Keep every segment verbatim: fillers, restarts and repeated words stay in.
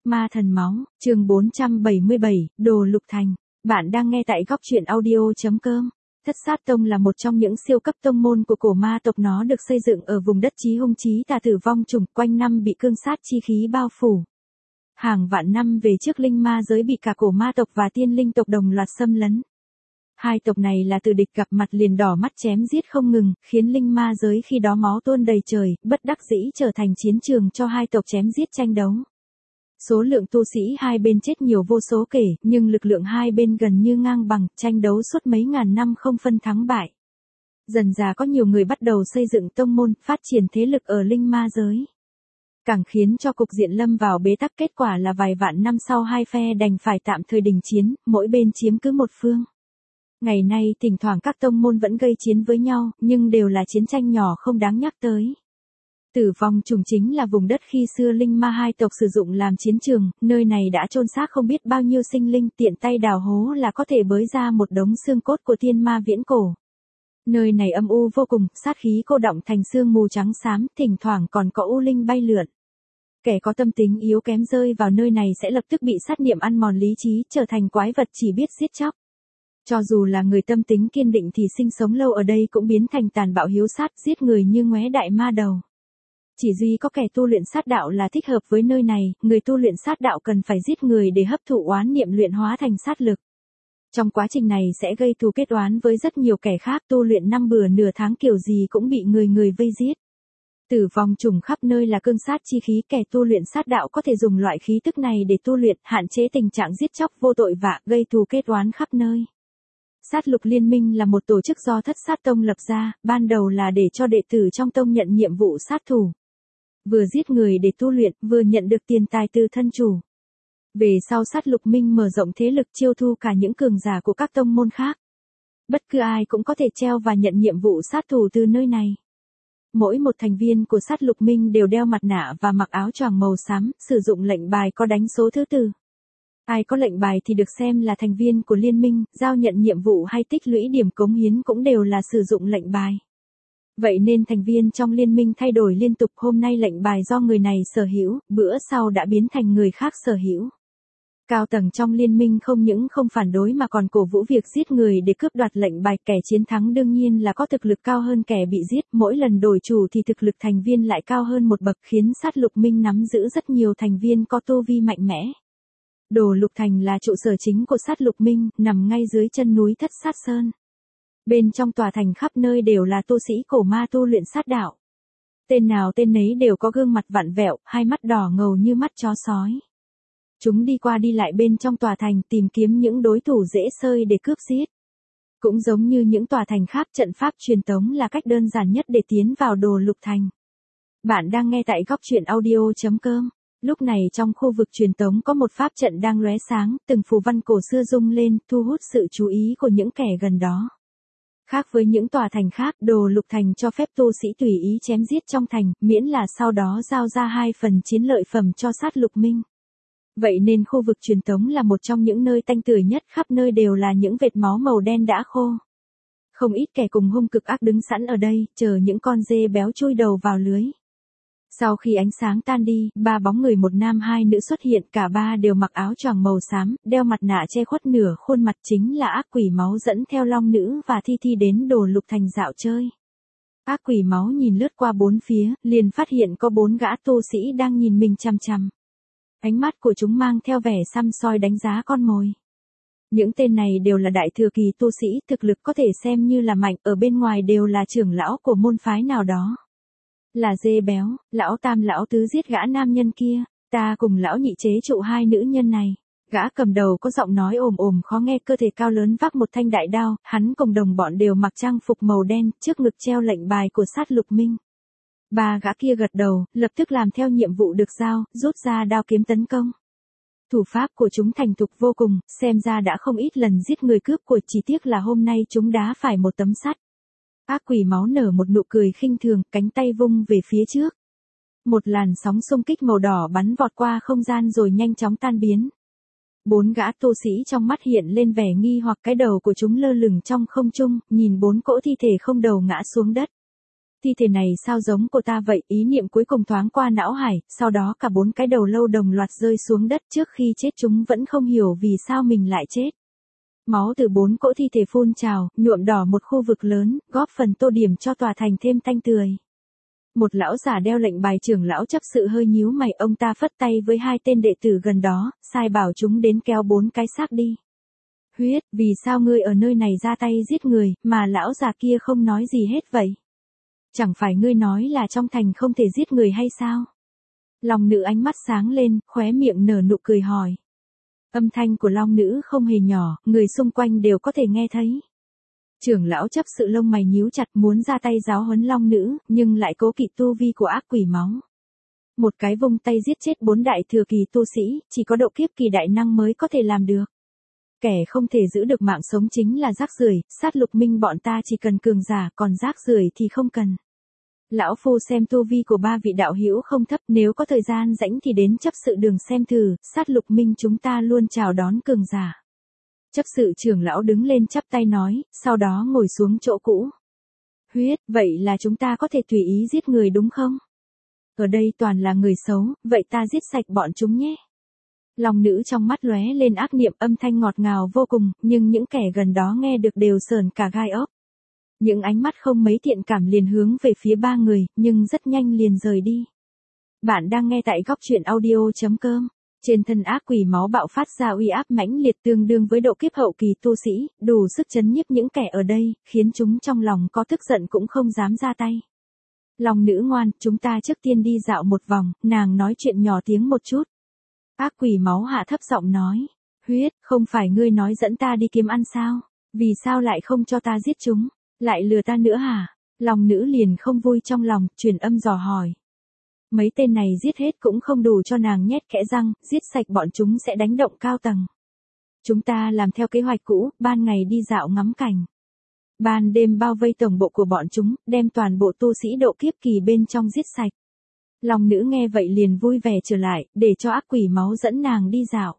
Ma thần máu, chương bốn trăm bảy mươi bảy, Đồ Lục Thành. Bạn đang nghe tại góc truyện audio chấm com. Thất Sát Tông là một trong những siêu cấp tông môn của cổ ma tộc, nó được xây dựng ở vùng đất chí hung chí tà tử vong trùng, quanh năm bị cương sát chi khí bao phủ. Hàng vạn năm về trước, linh ma giới bị cả cổ ma tộc và tiên linh tộc đồng loạt xâm lấn. Hai tộc này là từ địch gặp mặt liền đỏ mắt chém giết không ngừng, khiến linh ma giới khi đó máu tuôn đầy trời, bất đắc dĩ trở thành chiến trường cho hai tộc chém giết tranh đấu. Số lượng tu sĩ hai bên chết nhiều vô số kể, nhưng lực lượng hai bên gần như ngang bằng, tranh đấu suốt mấy ngàn năm không phân thắng bại. Dần dà có nhiều người bắt đầu xây dựng tông môn, phát triển thế lực ở linh ma giới. Càng khiến cho cục diện lâm vào bế tắc, kết quả là vài vạn năm sau hai phe đành phải tạm thời đình chiến, mỗi bên chiếm cứ một phương. Ngày nay thỉnh thoảng các tông môn vẫn gây chiến với nhau, nhưng đều là chiến tranh nhỏ không đáng nhắc tới. Tử vong trùng chính là vùng đất khi xưa linh ma hai tộc sử dụng làm chiến trường, nơi này đã chôn xác không biết bao nhiêu sinh linh, tiện tay đào hố là có thể bới ra một đống xương cốt của tiên ma viễn cổ. Nơi này âm u vô cùng, sát khí cô đọng thành sương mù trắng xám, thỉnh thoảng còn có u linh bay lượn. Kẻ có tâm tính yếu kém rơi vào nơi này sẽ lập tức bị sát niệm ăn mòn lý trí, trở thành quái vật chỉ biết giết chóc. Cho dù là người tâm tính kiên định thì sinh sống lâu ở đây cũng biến thành tàn bạo hiếu sát, giết người như ngoé đại ma đầu. Chỉ duy có kẻ tu luyện sát đạo là thích hợp với nơi này, người tu luyện sát đạo cần phải giết người để hấp thụ oán niệm luyện hóa thành sát lực. Trong quá trình này sẽ gây thù kết oán với rất nhiều kẻ khác, tu luyện năm bữa nửa tháng kiểu gì cũng bị người người vây giết. Tử vong trùng khắp nơi là cương sát chi khí, kẻ tu luyện sát đạo có thể dùng loại khí tức này để tu luyện, hạn chế tình trạng giết chóc vô tội vạ, gây thù kết oán khắp nơi. Sát lục liên minh là một tổ chức do Thất Sát Tông lập ra, ban đầu là để cho đệ tử trong tông nhận nhiệm vụ sát thủ. Vừa giết người để tu luyện, vừa nhận được tiền tài từ thân chủ. Về sau sát lục minh mở rộng thế lực, chiêu thu cả những cường giả của các tông môn khác. Bất cứ ai cũng có thể treo và nhận nhiệm vụ sát thủ từ nơi này. Mỗi một thành viên của sát lục minh đều đeo mặt nạ và mặc áo choàng màu xám, sử dụng lệnh bài có đánh số thứ tự. Ai có lệnh bài thì được xem là thành viên của liên minh, giao nhận nhiệm vụ hay tích lũy điểm cống hiến cũng đều là sử dụng lệnh bài. Vậy nên thành viên trong liên minh thay đổi liên tục, hôm nay lệnh bài do người này sở hữu, bữa sau đã biến thành người khác sở hữu. Cao tầng trong liên minh không những không phản đối mà còn cổ vũ việc giết người để cướp đoạt lệnh bài, kẻ chiến thắng đương nhiên là có thực lực cao hơn kẻ bị giết, mỗi lần đổi chủ thì thực lực thành viên lại cao hơn một bậc, khiến sát lục minh nắm giữ rất nhiều thành viên có tu vi mạnh mẽ. Đồ Lục Thành là trụ sở chính của sát lục minh, nằm ngay dưới chân núi Thất Sát Sơn. Bên trong tòa thành khắp nơi đều là tu sĩ cổ ma tu luyện sát đạo. Tên nào tên nấy đều có gương mặt vặn vẹo, hai mắt đỏ ngầu như mắt chó sói. Chúng đi qua đi lại bên trong tòa thành tìm kiếm những đối thủ dễ xơi để cướp giết. Cũng giống như những tòa thành khác, trận pháp truyền tống là cách đơn giản nhất để tiến vào Đồ Lục Thành. Bạn đang nghe tại góc truyện audio chấm com. Lúc này trong khu vực truyền tống có một pháp trận đang lóe sáng, từng phù văn cổ xưa rung lên, thu hút sự chú ý của những kẻ gần đó. Khác với những tòa thành khác, Đồ Lục Thành cho phép tu sĩ tùy ý chém giết trong thành, miễn là sau đó giao ra hai phần chiến lợi phẩm cho sát lục minh. Vậy nên khu vực truyền tống là một trong những nơi tanh tưởi nhất, khắp nơi đều là những vệt máu màu đen đã khô. Không ít kẻ cùng hung cực ác đứng sẵn ở đây, chờ những con dê béo chui đầu vào lưới. Sau khi ánh sáng tan đi, ba bóng người một nam hai nữ xuất hiện, cả ba đều mặc áo choàng màu xám, đeo mặt nạ che khuất nửa khuôn mặt, chính là ác quỷ máu dẫn theo long nữ và thi thi đến Đồ Lục Thành dạo chơi. Ác quỷ máu nhìn lướt qua bốn phía, liền phát hiện có bốn gã tu sĩ đang nhìn mình chằm chằm. Ánh mắt của chúng mang theo vẻ săm soi đánh giá con mồi. Những tên này đều là đại thừa kỳ tu sĩ, thực lực có thể xem như là mạnh, ở bên ngoài đều là trưởng lão của môn phái nào đó. Là dê béo, lão tam lão tứ giết gã nam nhân kia, ta cùng lão nhị chế trụ hai nữ nhân này. Gã cầm đầu có giọng nói ồm ồm khó nghe, cơ thể cao lớn vác một thanh đại đao, hắn cùng đồng bọn đều mặc trang phục màu đen, trước ngực treo lệnh bài của sát lục minh. Ba gã kia gật đầu, lập tức làm theo nhiệm vụ được giao, rút ra đao kiếm tấn công. Thủ pháp của chúng thành thục vô cùng, xem ra đã không ít lần giết người cướp của, chỉ tiếc là hôm nay chúng đá phải một tấm sắt. Ác quỷ máu nở một nụ cười khinh thường, cánh tay vung về phía trước. Một làn sóng xung kích màu đỏ bắn vọt qua không gian rồi nhanh chóng tan biến. Bốn gã tu sĩ trong mắt hiện lên vẻ nghi hoặc, cái đầu của chúng lơ lửng trong không trung, nhìn bốn cỗ thi thể không đầu ngã xuống đất. Thi thể này sao giống cô ta vậy, ý niệm cuối cùng thoáng qua não hải, sau đó cả bốn cái đầu lâu đồng loạt rơi xuống đất, trước khi chết chúng vẫn không hiểu vì sao mình lại chết. Máu từ bốn cỗ thi thể phun trào, nhuộm đỏ một khu vực lớn, góp phần tô điểm cho tòa thành thêm tanh tươi. Một lão giả đeo lệnh bài trưởng lão chấp sự hơi nhíu mày, ông ta phất tay với hai tên đệ tử gần đó, sai bảo chúng đến kéo bốn cái xác đi. Huyết, vì sao ngươi ở nơi này ra tay giết người, mà lão già kia không nói gì hết vậy? Chẳng phải ngươi nói là trong thành không thể giết người hay sao? Long nữ ánh mắt sáng lên, khóe miệng nở nụ cười hỏi. Âm thanh của long nữ không hề nhỏ, người xung quanh đều có thể nghe thấy. Trưởng lão chấp sự lông mày nhíu chặt, muốn ra tay giáo huấn long nữ, nhưng lại cố kỵ tu vi của ác quỷ máu. Một cái vung tay giết chết bốn đại thừa kỳ tu sĩ, chỉ có độ kiếp kỳ đại năng mới có thể làm được. Kẻ không thể giữ được mạng sống chính là rác rưởi, sát lục minh bọn ta chỉ cần cường giả, còn rác rưởi thì không cần. Lão phu xem tu vi của ba vị đạo hữu không thấp, nếu có thời gian rảnh thì đến chấp sự đường xem thử, sát lục minh chúng ta luôn chào đón cường giả. Chấp sự trưởng lão đứng lên chắp tay nói, sau đó ngồi xuống chỗ cũ. Huyết, vậy là chúng ta có thể tùy ý giết người đúng không? Ở đây toàn là người xấu, vậy ta giết sạch bọn chúng nhé. Long nữ trong mắt lóe lên ác niệm, âm thanh ngọt ngào vô cùng, nhưng những kẻ gần đó nghe được đều sờn cả gai ốc. Những ánh mắt không mấy thiện cảm liền hướng về phía ba người, nhưng rất nhanh liền rời đi. Bạn đang nghe tại góc truyện audio chấm com. Trên thân ác quỷ máu bạo phát ra uy áp mãnh liệt tương đương với độ kiếp hậu kỳ tu sĩ, đủ sức chấn nhiếp những kẻ ở đây, khiến chúng trong lòng có tức giận cũng không dám ra tay. Long nữ ngoan, chúng ta trước tiên đi dạo một vòng, nàng nói chuyện nhỏ tiếng một chút. Ác quỷ máu hạ thấp giọng nói. Huyết, không phải ngươi nói dẫn ta đi kiếm ăn sao? Vì sao lại không cho ta giết chúng? Lại lừa ta nữa hả? Long nữ liền không vui trong lòng, truyền âm dò hỏi. Mấy tên này giết hết cũng không đủ cho nàng nhét kẽ răng, giết sạch bọn chúng sẽ đánh động cao tầng. Chúng ta làm theo kế hoạch cũ, ban ngày đi dạo ngắm cảnh. Ban đêm bao vây tổng bộ của bọn chúng, đem toàn bộ tu sĩ độ kiếp kỳ bên trong giết sạch. Long nữ nghe vậy liền vui vẻ trở lại, để cho ác quỷ máu dẫn nàng đi dạo.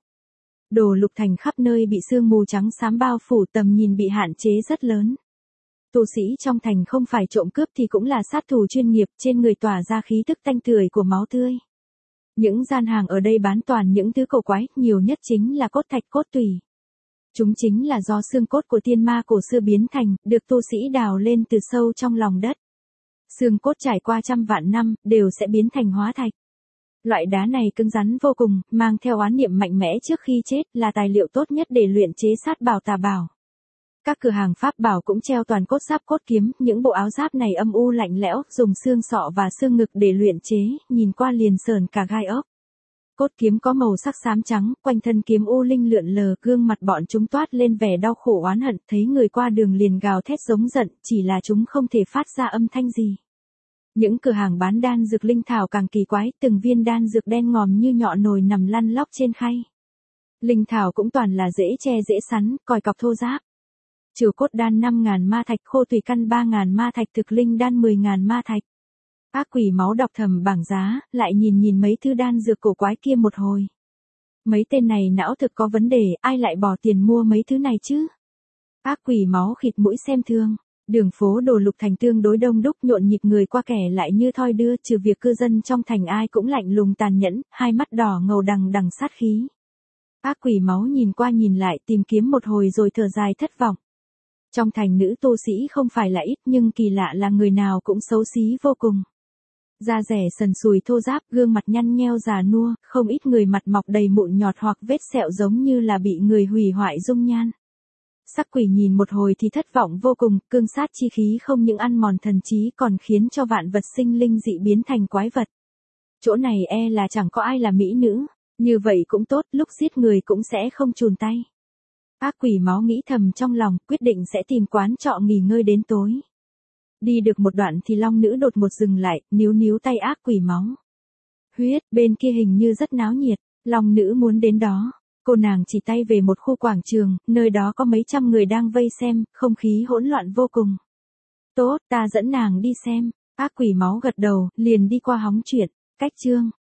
Đồ lục thành khắp nơi bị sương mù trắng xám bao phủ, tầm nhìn bị hạn chế rất lớn. Tu sĩ trong thành không phải trộm cướp thì cũng là sát thủ chuyên nghiệp, trên người tỏa ra khí tức tanh tưởi của máu tươi. Những gian hàng ở đây bán toàn những thứ cổ quái, nhiều nhất chính là cốt thạch cốt tủy. Chúng chính là do xương cốt của tiên ma cổ xưa biến thành, được tu sĩ đào lên từ sâu trong lòng đất. Xương cốt trải qua trăm vạn năm, đều sẽ biến thành hóa thạch. Loại đá này cứng rắn vô cùng, mang theo oán niệm mạnh mẽ trước khi chết, là tài liệu tốt nhất để luyện chế sát bảo tà bảo. Các cửa hàng pháp bảo cũng treo toàn cốt giáp cốt kiếm, những bộ áo giáp này âm u lạnh lẽo, dùng xương sọ và xương ngực để luyện chế, nhìn qua liền sờn cả gai ốc. Cốt kiếm có màu sắc xám trắng, quanh thân kiếm u linh lượn lờ, gương mặt bọn chúng toát lên vẻ đau khổ oán hận, thấy người qua đường liền gào thét giống giận, chỉ là chúng không thể phát ra âm thanh gì. Những cửa hàng bán đan dược linh thảo càng kỳ quái, từng viên đan dược đen ngòm như nhọ nồi nằm lăn lóc trên khay. Linh thảo cũng toàn là dễ che dễ sắn, còi cọc thô ráp. Trừ cốt đan năm ngàn ma thạch, khô tùy căn ba ngàn ma thạch, thực linh đan mười ngàn ma thạch. Ác quỷ máu đọc thầm bảng giá, lại nhìn nhìn mấy thứ đan dược cổ quái kia một hồi. Mấy tên này não thực có vấn đề, ai lại bỏ tiền mua mấy thứ này chứ? Ác quỷ máu khịt mũi xem thương. Đường phố Đồ Lục Thành tương đối đông đúc, nhộn nhịp, người qua kẻ lại như thoi đưa, trừ việc cư dân trong thành ai cũng lạnh lùng tàn nhẫn, hai mắt đỏ ngầu đằng đằng sát khí. Ác quỷ máu nhìn qua nhìn lại, tìm kiếm một hồi rồi thở dài thất vọng. Trong thành nữ tu sĩ không phải là ít, nhưng kỳ lạ là người nào cũng xấu xí vô cùng. Da rẻ sần sùi thô ráp, gương mặt nhăn nheo già nua, không ít người mặt mọc đầy mụn nhọt hoặc vết sẹo giống như là bị người hủy hoại dung nhan. Sắc quỷ nhìn một hồi thì thất vọng vô cùng, cương sát chi khí không những ăn mòn thần trí còn khiến cho vạn vật sinh linh dị biến thành quái vật. Chỗ này e là chẳng có ai là mỹ nữ, như vậy cũng tốt, lúc giết người cũng sẽ không chùn tay. Ác quỷ máu nghĩ thầm trong lòng, quyết định sẽ tìm quán trọ nghỉ ngơi đến tối. Đi được một đoạn thì long nữ đột ngột dừng lại, níu níu tay ác quỷ máu. Huyết, bên kia hình như rất náo nhiệt, long nữ muốn đến đó. Cô nàng chỉ tay về một khu quảng trường, nơi đó có mấy trăm người đang vây xem, không khí hỗn loạn vô cùng. Tốt, ta dẫn nàng đi xem. Ác quỷ máu gật đầu, liền đi qua hóng chuyện. Cách chương